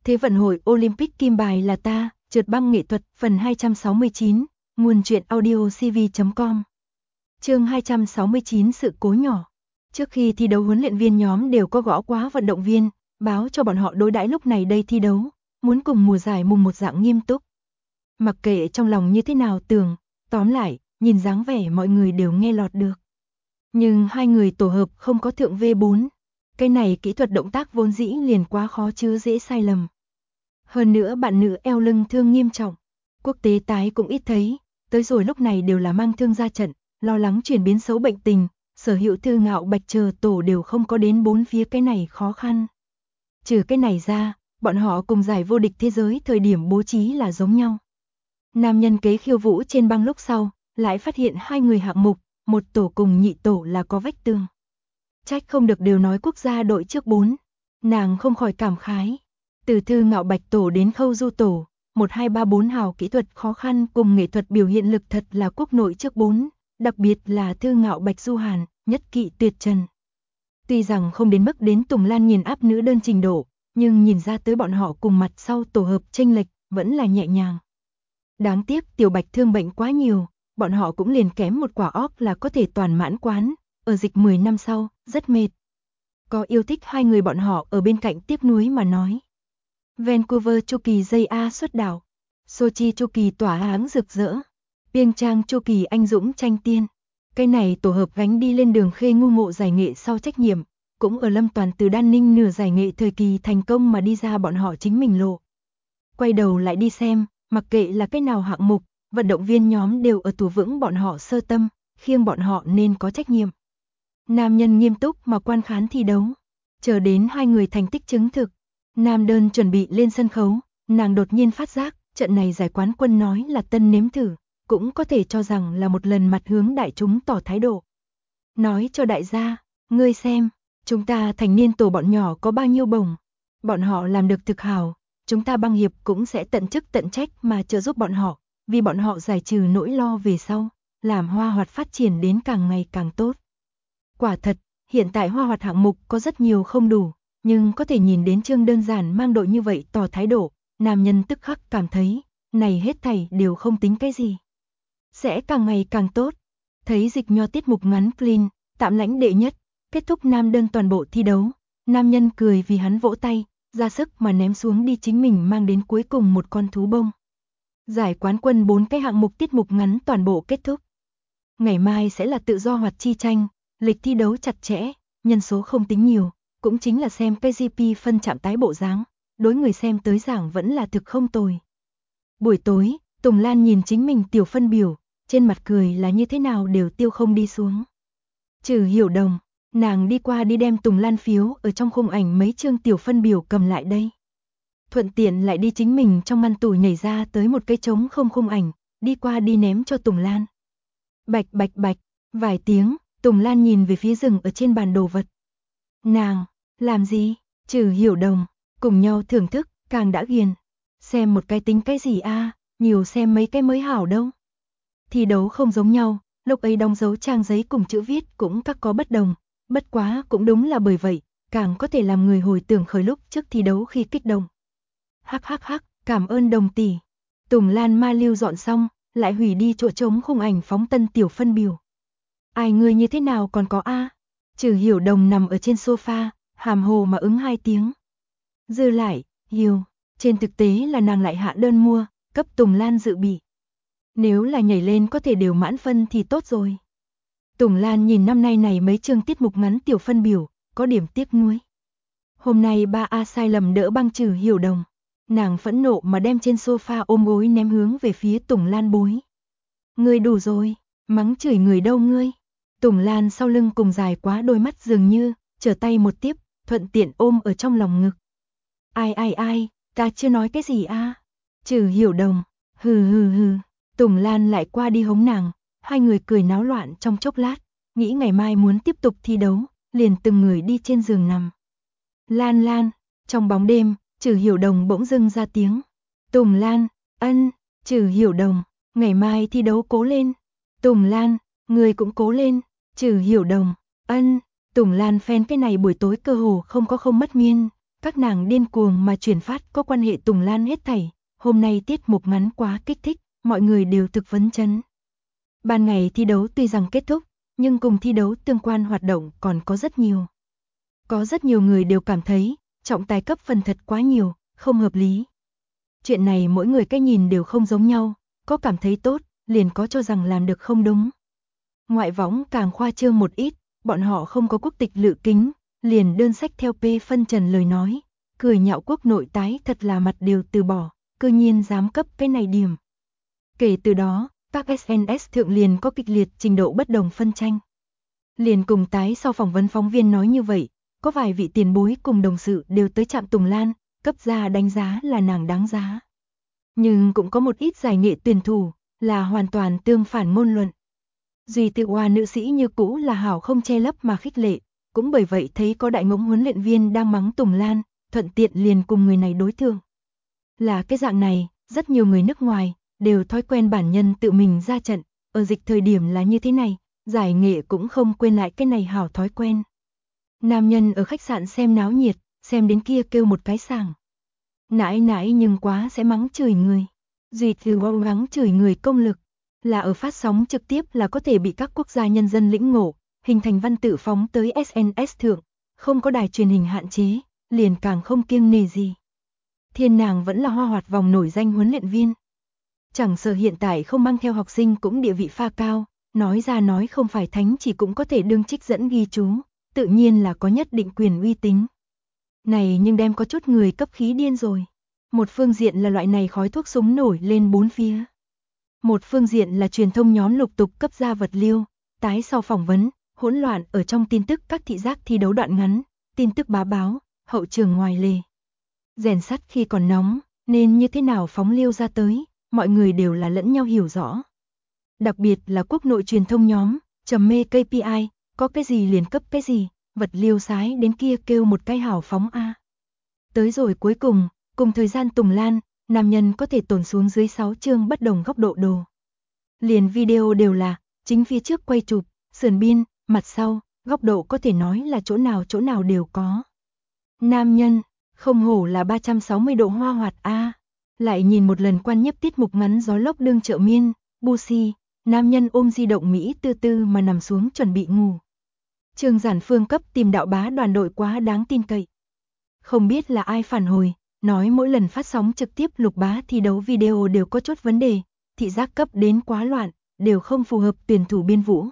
Thế vận hội Olympic kim bài là ta, trượt băng nghệ thuật, phần 269, nguồn truyện audio cv.com. Chương 269 sự cố nhỏ. Trước khi thi đấu huấn luyện viên nhóm đều có gõ quá vận động viên, báo cho bọn họ đối đãi lúc này đây thi đấu, muốn cùng mùa giải mùng một dạng nghiêm túc. Mặc kệ trong lòng như thế nào tưởng, tóm lại, nhìn dáng vẻ mọi người đều nghe lọt được. Nhưng hai người tổ hợp không có thượng V4. Cái này kỹ thuật động tác vốn dĩ liền quá khó chứa dễ sai lầm. Hơn nữa bạn nữ eo lưng thương nghiêm trọng. Quốc tế tái cũng ít thấy, tới rồi lúc này đều là mang thương ra trận, lo lắng chuyển biến xấu bệnh tình, Sở Hữu Thư Ngạo Bạch chờ tổ đều không có đến bốn phía cái này khó khăn. Trừ cái này ra, bọn họ cùng giải vô địch thế giới thời điểm bố trí là giống nhau. Nam nhân kế khiêu vũ trên băng lúc sau, lại phát hiện hai người hạng mục, một tổ cùng nhị tổ là có vách tường. Trách không được đều nói quốc gia đội trước 4, nàng không khỏi cảm khái. Từ Thư Ngạo Bạch tổ đến Khâu Du tổ, 1 2 3 4 hào kỹ thuật khó khăn cùng nghệ thuật biểu hiện lực thật là quốc nội trước 4, đặc biệt là Thư Ngạo Bạch Du Hàn, nhất kỵ tuyệt trần. Tuy rằng không đến mức đến Tùng Lan nghiền áp nữ đơn trình độ, nhưng nhìn ra tới bọn họ cùng mặt sau tổ hợp chênh lệch vẫn là nhẹ nhàng. Đáng tiếc Tiểu Bạch thương bệnh quá nhiều, bọn họ cũng liền kém một quả óc là có thể toàn mãn quán, ở dịch 10 năm sau, rất mệt. Có yêu thích hai người bọn họ ở bên cạnh tiếc nuối mà nói. Vancouver chu kỳ dây A xuất đảo, Sochi chu kỳ tỏa áng rực rỡ, Pyeongchang chu kỳ anh dũng tranh tiên. Cái này tổ hợp gánh đi lên đường khê ngu ngộ giải nghệ sau trách nhiệm, cũng ở Lâm Toàn từ Đan Ninh nửa giải nghệ thời kỳ thành công mà đi ra bọn họ chính mình lộ. Quay đầu lại đi xem, mặc kệ là cái nào hạng mục, vận động viên nhóm đều ở tù vững bọn họ sơ tâm, khiêng bọn họ nên có trách nhiệm. Nam nhân nghiêm túc mà quan khán thi đấu, chờ đến hai người thành tích chứng thực. Nam đơn chuẩn bị lên sân khấu, nàng đột nhiên phát giác, trận này giải quán quân nói là tân nếm thử, cũng có thể cho rằng là một lần mặt hướng đại chúng tỏ thái độ. Nói cho đại gia, ngươi xem, chúng ta thành niên tổ bọn nhỏ có bao nhiêu bổng, bọn họ làm được thực hào, chúng ta băng hiệp cũng sẽ tận chức tận trách mà trợ giúp bọn họ, vì bọn họ giải trừ nỗi lo về sau, làm hoa hoạt phát triển đến càng ngày càng tốt. Quả thật, hiện tại hoa hoạt hạng mục có rất nhiều không đủ, nhưng có thể nhìn đến Trương đơn giản mang đội như vậy tỏ thái độ, nam nhân tức khắc cảm thấy, này hết thảy đều không tính cái gì. Sẽ càng ngày càng tốt. Thấy dịch nho tiết mục ngắn clean, tạm lãnh đệ nhất, kết thúc nam đơn toàn bộ thi đấu, nam nhân cười vì hắn vỗ tay, ra sức mà ném xuống đi chính mình mang đến cuối cùng một con thú bông. Giải quán quân 4 cái hạng mục tiết mục ngắn toàn bộ kết thúc. Ngày mai sẽ là tự do hoạt chi tranh, lịch thi đấu chặt chẽ, nhân số không tính nhiều, cũng chính là xem KGP phân chạm tái bộ dáng, đối người xem tới giảng vẫn là thực không tồi. Buổi tối, Tùng Lan nhìn chính mình tiểu phân biểu, trên mặt cười là như thế nào đều tiêu không đi xuống. Trừ Hiểu Đồng, nàng đi qua đi đem Tùng Lan phiếu ở trong khung ảnh mấy chương tiểu phân biểu cầm lại đây. Thuận tiện lại đi chính mình trong ngăn tủ nhảy ra tới một cái trống không khung ảnh, đi qua đi ném cho Tùng Lan. Bạch bạch bạch, vài tiếng, Tùng Lan nhìn về phía rừng ở trên bàn đồ vật. Nàng, làm gì? Trừ Hiểu Đồng, cùng nhau thưởng thức, càng đã ghiền. Xem một cái tính cái gì a, nhiều xem mấy cái mới hảo đâu. Thi đấu không giống nhau, lúc ấy đóng dấu trang giấy cùng chữ viết cũng các có bất đồng, bất quá cũng đúng là bởi vậy, càng có thể làm người hồi tưởng khởi lúc trước thi đấu khi kích động. Hắc hắc hắc, cảm ơn Đồng tỷ. Tùng Lan ma lưu dọn xong, lại hủy đi chỗ trống khung ảnh phóng tân tiểu phân biểu. Ai ngươi như thế nào còn có a? Trừ Hiểu Đồng nằm ở trên sofa, hàm hồ mà ứng 2 tiếng. Dư lại, Hiểu, trên thực tế là nàng lại hạ đơn mua, cấp Tùng Lan dự bị. Nếu là nhảy lên có thể đều mãn phân thì tốt rồi. Tùng Lan nhìn năm nay này mấy chương tiết mục ngắn tiểu phân biểu, có điểm tiếc nuối. Hôm nay 3A sai lầm đỡ băng Trừ Hiểu Đồng. Nàng phẫn nộ mà đem trên sofa ôm gối ném hướng về phía Tùng Lan bối. Ngươi đủ rồi, mắng chửi người đâu ngươi. Tùng Lan sau lưng cùng dài quá đôi mắt dường như, trở tay một tiếp, thuận tiện ôm ở trong lòng ngực. Ai, ta chưa nói cái gì a? Trừ Hiểu Đồng, hừ. Tùng Lan lại qua đi hống nàng, hai người cười náo loạn trong chốc lát, nghĩ ngày mai muốn tiếp tục thi đấu, liền từng người đi trên giường nằm. Lan, trong bóng đêm, Trừ Hiểu Đồng bỗng dưng ra tiếng. Tùng Lan, Trừ Hiểu Đồng, ngày mai thi đấu cố lên. Tùng Lan, người cũng cố lên. Trừ Hiểu Đồng, Tùng Lan phen cái này buổi tối cơ hồ không mất miên, Các nàng điên cuồng mà truyền phát có quan hệ Tùng Lan hết thảy, hôm nay tiết mục ngắn quá kích thích, mọi người đều thực phấn chấn. Ban ngày thi đấu tuy rằng kết thúc, nhưng cùng thi đấu tương quan hoạt động còn có rất nhiều. Có rất nhiều người đều cảm thấy, trọng tài cấp phần thật quá nhiều, không hợp lý. Chuyện này mỗi người cái nhìn đều không giống nhau, có cảm thấy tốt, liền có cho rằng làm được không đúng. Ngoại võng càng khoa trương một ít, bọn họ không có quốc tịch Lự Kính, liền đơn sách theo P phân trần lời nói, cười nhạo quốc nội tái thật là mặt đều từ bỏ, cư nhiên dám cấp cái này điểm. Kể từ đó, các SNS thượng liền có kịch liệt trình độ bất đồng phân tranh. Liền cùng tái sau phỏng vấn phóng viên nói như vậy, có vài vị tiền bối cùng đồng sự đều tới trạm Tùng Lan, cấp ra đánh giá là nàng đáng giá. Nhưng cũng có một ít giải nghệ tuyển thủ, là hoàn toàn tương phản ngôn luận. Duy tự hoa nữ sĩ như cũ là hảo không che lấp mà khích lệ, cũng bởi vậy thấy có đại ngỗng huấn luyện viên đang mắng Tùng Lan, thuận tiện liền cùng người này đối thương. Là cái dạng này, rất nhiều người nước ngoài, đều thói quen bản nhân tự mình ra trận, ở dịch thời điểm là như thế này, giải nghệ cũng không quên lại cái này hảo thói quen. Nam nhân ở khách sạn xem náo nhiệt, xem đến kia kêu một cái sảng. Nãi nãi nhưng quá sẽ mắng chửi người. Duy từ mắng chửi người công lực, là ở phát sóng trực tiếp là có thể bị các quốc gia nhân dân lĩnh ngộ, hình thành văn tự phóng tới SNS thượng, không có đài truyền hình hạn chế, liền càng không kiêng nề gì. Thiên nàng vẫn là hoa hoạt vòng nổi danh huấn luyện viên. Chẳng sợ hiện tại không mang theo học sinh cũng địa vị pha cao, nói ra nói không phải thánh chỉ cũng có thể đương trích dẫn ghi chú, tự nhiên là có nhất định quyền uy tín. Này nhưng đem có chút người cấp khí điên rồi. Một phương diện là loại này khói thuốc súng nổi lên bốn phía. Một phương diện là truyền thông nhóm lục tục cấp ra vật liêu, tái sau phỏng vấn, hỗn loạn ở trong tin tức các thị giác thi đấu đoạn ngắn, tin tức bá báo, hậu trường ngoài lề. Rèn sắt khi còn nóng, nên như thế nào phóng liêu ra tới, mọi người đều là lẫn nhau hiểu rõ. Đặc biệt là quốc nội truyền thông nhóm, trầm mê KPI, có cái gì liền cấp cái gì, vật liêu sái đến kia kêu một cái hảo phóng A. Tới rồi cuối cùng, cùng thời gian Tùng Lan, nam nhân có thể tồn xuống dưới 6 chương bất đồng góc độ đồ. Liền video đều là, chính phía trước quay chụp, sườn biên, mặt sau, góc độ có thể nói là chỗ nào đều có. Nam nhân, không hổ là 360 độ hoa hoạt A. Lại nhìn một lần quan nhiếp tiết mục ngắn gió lốc đương trợ miên, Busi, nam nhân ôm di động Mỹ tư tư mà nằm xuống chuẩn bị ngủ. Trương Giản Phương cấp tìm đạo bá đoàn đội quá đáng tin cậy. Không biết là ai phản hồi, nói mỗi lần phát sóng trực tiếp Lục Bá thi đấu video đều có chút vấn đề, thị giác cấp đến quá loạn, đều không phù hợp tuyển thủ biên vũ.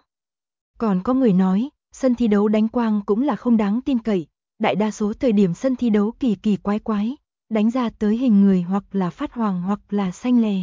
Còn có người nói, sân thi đấu đánh quang cũng là không đáng tin cậy, đại đa số thời điểm sân thi đấu kỳ kỳ quái quái, đánh ra tới hình người hoặc là phát hoàng hoặc là xanh lè.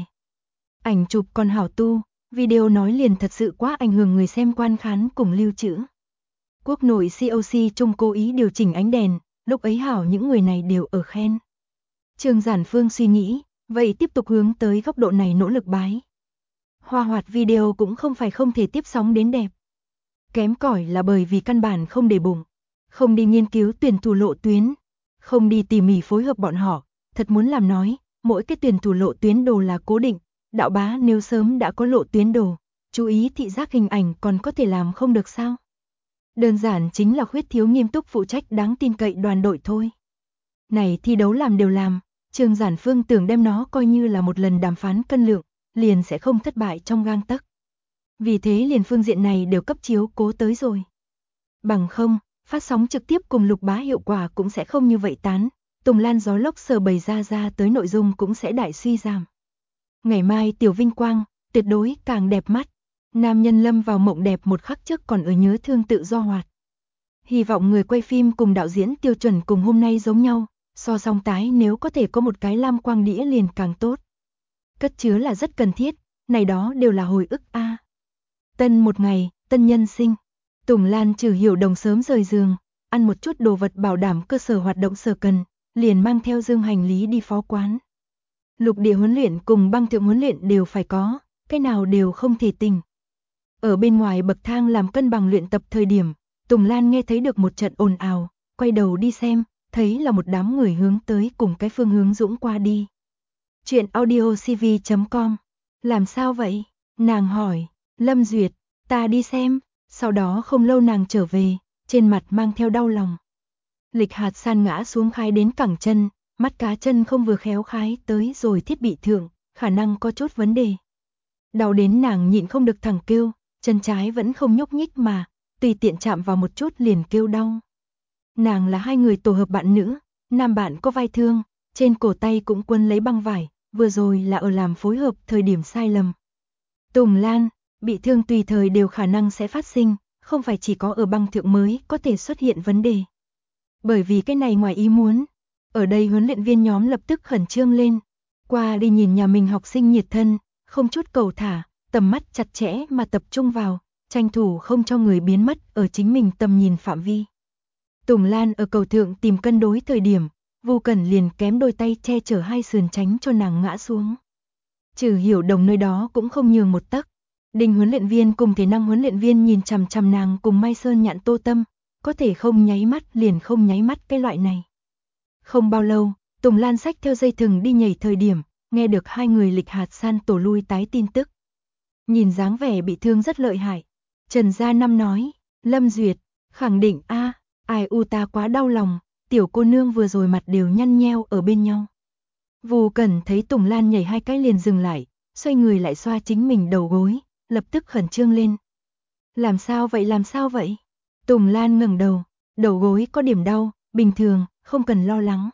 Ảnh chụp còn hảo tu, video nói liền thật sự quá ảnh hưởng người xem quan khán cùng lưu trữ. Quốc nội COC Trung cố ý điều chỉnh ánh đèn, lúc ấy hảo những người này đều ở khen. Trương Giản Phương suy nghĩ, vậy tiếp tục hướng tới góc độ này nỗ lực bái. Hoa hoạt video cũng không phải không thể tiếp sóng đến đẹp. Kém cỏi là bởi vì căn bản không để bụng, không đi nghiên cứu tuyển thủ lộ tuyến, không đi tỉ mỉ phối hợp bọn họ, thật muốn làm nói, mỗi cái tuyển thủ lộ tuyến đồ là cố định, đạo bá nếu sớm đã có lộ tuyến đồ, chú ý thị giác hình ảnh còn có thể làm không được sao? Đơn giản chính là khuyết thiếu nghiêm túc phụ trách đáng tin cậy đoàn đội thôi. Này thi đấu làm đều làm, Trương Giản Phương tưởng đem nó coi như là một lần đàm phán cân lượng, liền sẽ không thất bại trong gang tấc. Vì thế liền phương diện này đều cấp chiếu cố tới rồi. Bằng không, phát sóng trực tiếp cùng Lục Bá hiệu quả cũng sẽ không như vậy tán, Tùng Lan gió lốc sờ bày ra tới nội dung cũng sẽ đại suy giảm. Ngày mai Tiểu Vinh Quang, tuyệt đối càng đẹp mắt. Nam nhân lâm vào mộng đẹp một khắc trước còn ở nhớ thương tự do hoạt. Hy vọng người quay phim cùng đạo diễn tiêu chuẩn cùng hôm nay giống nhau, so song tái nếu có thể có một cái lam quang đĩa liền càng tốt. Cất chứa là rất cần thiết, này đó đều là hồi ức a. Tân một ngày, tân nhân sinh. Tùng Lan trừ hiểu đồng sớm rời giường, ăn một chút đồ vật bảo đảm cơ sở hoạt động sở cần, liền mang theo dương hành lý đi phó quán. Lục địa huấn luyện cùng băng thượng huấn luyện đều phải có, cái nào đều không thể tỉnh. Ở bên ngoài bậc thang làm cân bằng luyện tập thời điểm, Tùng Lan nghe thấy được một trận ồn ào, quay đầu đi xem, thấy là một đám người hướng tới cùng cái phương hướng dũng qua đi. Chuyện audiocv.com. Làm sao vậy? Nàng hỏi. Lâm Duyệt, ta đi xem. Sau đó không lâu nàng trở về, trên mặt mang theo đau lòng. Lịch Hạt San ngã xuống khai đến cẳng chân, mắt cá chân không vừa khéo khái tới rồi thiết bị thượng, khả năng có chút vấn đề. Đau đến nàng nhịn không được thẳng kêu, chân trái vẫn không nhúc nhích mà, tùy tiện chạm vào một chút liền kêu đau. Nàng là hai người tổ hợp bạn nữ, nam bạn có vai thương, trên cổ tay cũng quấn lấy băng vải, vừa rồi là ở làm phối hợp thời điểm sai lầm. Tùng Lan, bị thương tùy thời đều khả năng sẽ phát sinh, không phải chỉ có ở băng thượng mới có thể xuất hiện vấn đề. Bởi vì cái này ngoài ý muốn, ở đây huấn luyện viên nhóm lập tức khẩn trương lên, qua đi nhìn nhà mình học sinh nhiệt thân, không chút cầu thả, tầm mắt chặt chẽ mà tập trung vào, tranh thủ không cho người biến mất ở chính mình tầm nhìn phạm vi. Tùng Lan ở cầu thượng tìm cân đối thời điểm, Vu Cẩn liền kém đôi tay che chở hai sườn tránh cho nàng ngã xuống. Trừ Hiểu Đồng nơi đó cũng không nhường một tấc. Đinh huấn luyện viên cùng thể năng huấn luyện viên nhìn chằm chằm nàng cùng Mai Sơn Nhạn Tô Tâm, có thể không nháy mắt liền không nháy mắt cái loại này. Không bao lâu, Tùng Lan xách theo dây thừng đi nhảy thời điểm, nghe được hai người Lịch Hạt San tổ lui tái tin tức. Nhìn dáng vẻ bị thương rất lợi hại. Trần Gia Năm nói, Lâm Duyệt, khẳng định a, ai u ta quá đau lòng, tiểu cô nương vừa rồi mặt đều nhăn nheo ở bên nhau. Vu Cẩn thấy Tùng Lan nhảy hai cái liền dừng lại, xoay người lại xoa chính mình đầu gối, lập tức khẩn trương lên. Làm sao vậy? Tùng Lan ngẩng đầu, đầu gối có điểm đau, bình thường, không cần lo lắng.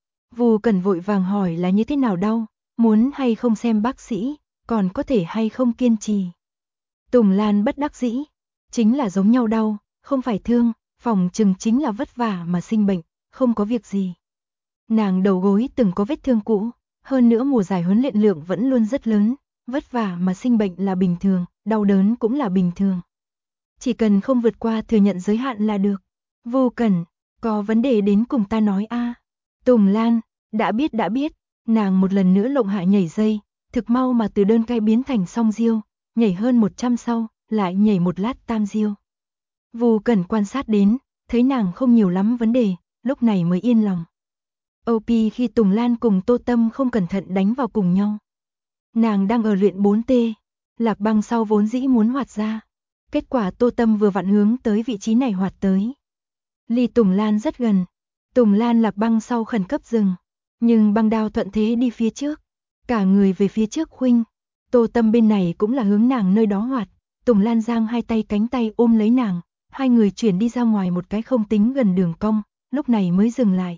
Vu Cẩn vội vàng hỏi là như thế nào đau, muốn hay không xem bác sĩ, còn có thể hay không kiên trì. Tùng Lan bất đắc dĩ, chính là giống nhau đau, không phải thương, phòng chừng chính là vất vả mà sinh bệnh, không có việc gì. Nàng đầu gối từng có vết thương cũ, hơn nữa mùa giải huấn luyện lượng vẫn luôn rất lớn, vất vả mà sinh bệnh là bình thường, đau đớn cũng là bình thường. Chỉ cần không vượt qua thừa nhận giới hạn là được. Vu Cẩn, có vấn đề đến cùng ta nói a. Tùng Lan, đã biết, nàng một lần nữa lộng hạ nhảy dây, thực mau mà từ đơn cai biến thành song diêu, nhảy hơn 100 sau, lại nhảy một lát tam diêu. Vu Cẩn quan sát đến, thấy nàng không nhiều lắm vấn đề, lúc này mới yên lòng. OP khi Tùng Lan cùng Tô Tâm không cẩn thận đánh vào cùng nhau. Nàng đang ở luyện 4T, Lạc Băng sau vốn dĩ muốn hoạt ra. Kết quả Tô Tâm vừa vặn hướng tới vị trí này hoạt tới. Ly Tùng Lan rất gần. Tùng Lan Lạc Băng sau khẩn cấp dừng. Nhưng băng đao thuận thế đi phía trước. Cả người về phía trước khuynh. Tô Tâm bên này cũng là hướng nàng nơi đó hoạt. Tùng Lan giang hai tay cánh tay ôm lấy nàng. Hai người chuyển đi ra ngoài một cái không tính gần đường cong. Lúc này mới dừng lại.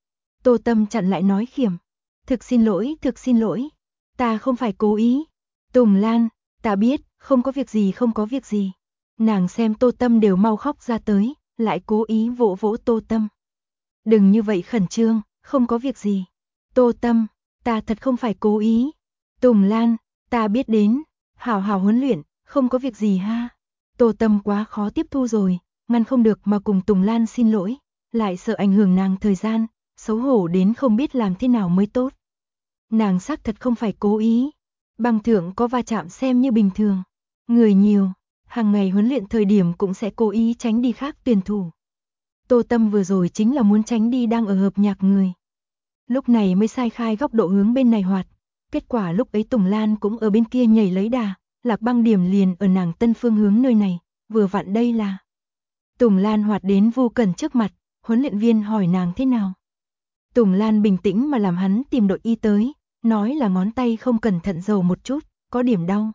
Tô Tâm chặn lại nói khiểm. Thực xin lỗi. Ta không phải cố ý. Tùng Lan, ta biết, không có việc gì. Nàng xem Tô Tâm đều mau khóc ra tới, lại cố ý vỗ vỗ Tô Tâm. Đừng như vậy khẩn trương, không có việc gì. Tô Tâm, ta thật không phải cố ý. Tùng Lan, ta biết đến, hảo hảo huấn luyện, không có việc gì ha. Tô Tâm quá khó tiếp thu rồi, ngăn không được mà cùng Tùng Lan xin lỗi, lại sợ ảnh hưởng nàng thời gian, xấu hổ đến không biết làm thế nào mới tốt. Nàng xác thật không phải cố ý. Băng thượng có va chạm xem như bình thường. Người nhiều, hàng ngày huấn luyện thời điểm cũng sẽ cố ý tránh đi khác tuyển thủ. Tô Tâm vừa rồi chính là muốn tránh đi đang ở hợp nhạc người. Lúc này mới sai khai góc độ hướng bên này hoạt. Kết quả lúc ấy Tùng Lan cũng ở bên kia nhảy lấy đà, Lạc Băng điểm liền ở nàng tân phương hướng nơi này, vừa vặn đây là. Tùng Lan hoạt đến Vu Cẩn trước mặt, huấn luyện viên hỏi nàng thế nào. Tùng Lan bình tĩnh mà làm hắn tìm đội y tới, nói là ngón tay không cẩn thận dầu một chút, có điểm đau.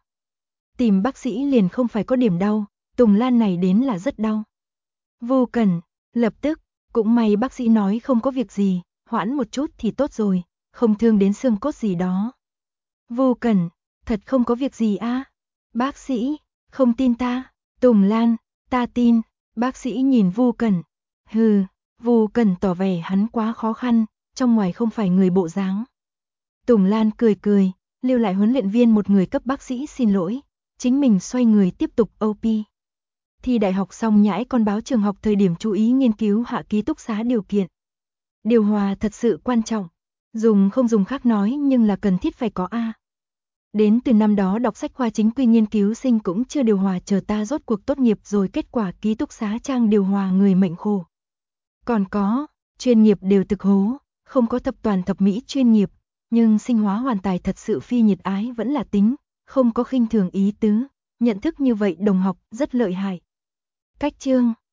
Tìm bác sĩ liền không phải có điểm đau, Tùng Lan này đến là rất đau. Vu Cẩn, lập tức, cũng may bác sĩ nói không có việc gì, hoãn một chút thì tốt rồi, không thương đến xương cốt gì đó. Vu Cẩn, thật không có việc gì a? Bác sĩ, không tin ta. Tùng Lan, ta tin. Bác sĩ nhìn Vu Cẩn. Hừ, Vu Cẩn tỏ vẻ hắn quá khó khăn, trong ngoài không phải người bộ dáng. Tùng Lan cười, lưu lại huấn luyện viên một người cấp bác sĩ xin lỗi, chính mình xoay người tiếp tục OP. Thi đại học xong nhãi con báo trường học thời điểm chú ý nghiên cứu hạ ký túc xá điều kiện. Điều hòa thật sự quan trọng, dùng không dùng khác nói nhưng là cần thiết phải có a. Đến từ năm đó đọc sách khoa chính quy nghiên cứu sinh cũng chưa điều hòa, chờ ta rốt cuộc tốt nghiệp rồi kết quả ký túc xá trang điều hòa người mệnh khổ. Còn có, chuyên nghiệp đều thực hố, không có thập toàn thập mỹ chuyên nghiệp, nhưng sinh hóa hoàn tài thật sự phi nhiệt ái vẫn là tính, không có khinh thường ý tứ, nhận thức như vậy đồng học rất lợi hại. Cách chương